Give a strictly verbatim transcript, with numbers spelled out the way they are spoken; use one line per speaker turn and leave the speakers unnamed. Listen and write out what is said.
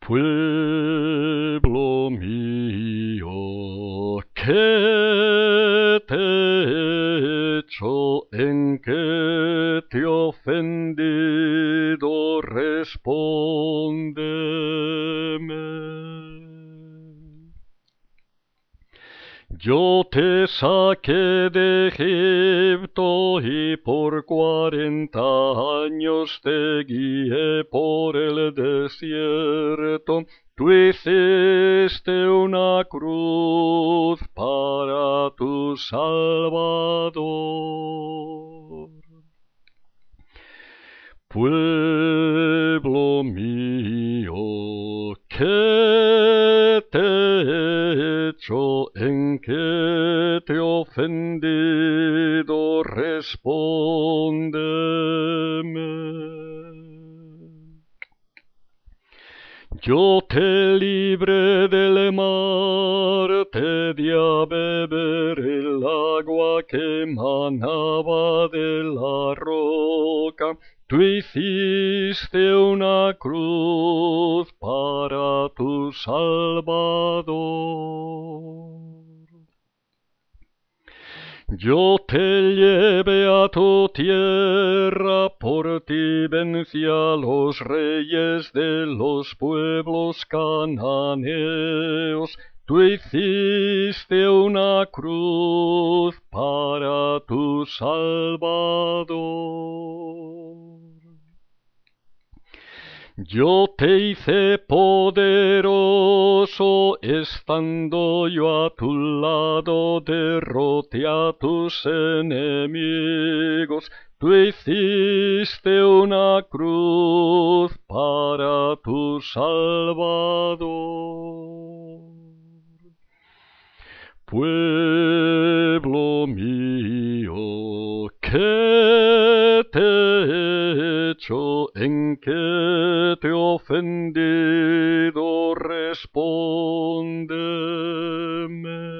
Pueblo mío, ¿qué te he hecho? ¿En qué te he ofendido? Respóndeme. Yo te saqué de Egipto y por cuarenta años te guié por el desierto. Tú hiciste una cruz para tu Salvador. Pueblo mío, ¿qué te he hecho? ¿En qué te he ofendido? Respóndeme. Yo te libré del mar, te di a beber el agua que manaba de la roca. Tú hiciste una cruz para tu Salvador. Yo te llevé a tu tierra, por ti vencí a los reyes de los pueblos cananeos. Tú hiciste una cruz para tu Salvador. Yo te hice poderoso, estando yo a tu lado, derroté a tus enemigos. Tú hiciste una cruz para tu Salvador. Pueblo mío, ¿qué te he hecho? ¿En qué te he ofendido? Respóndeme.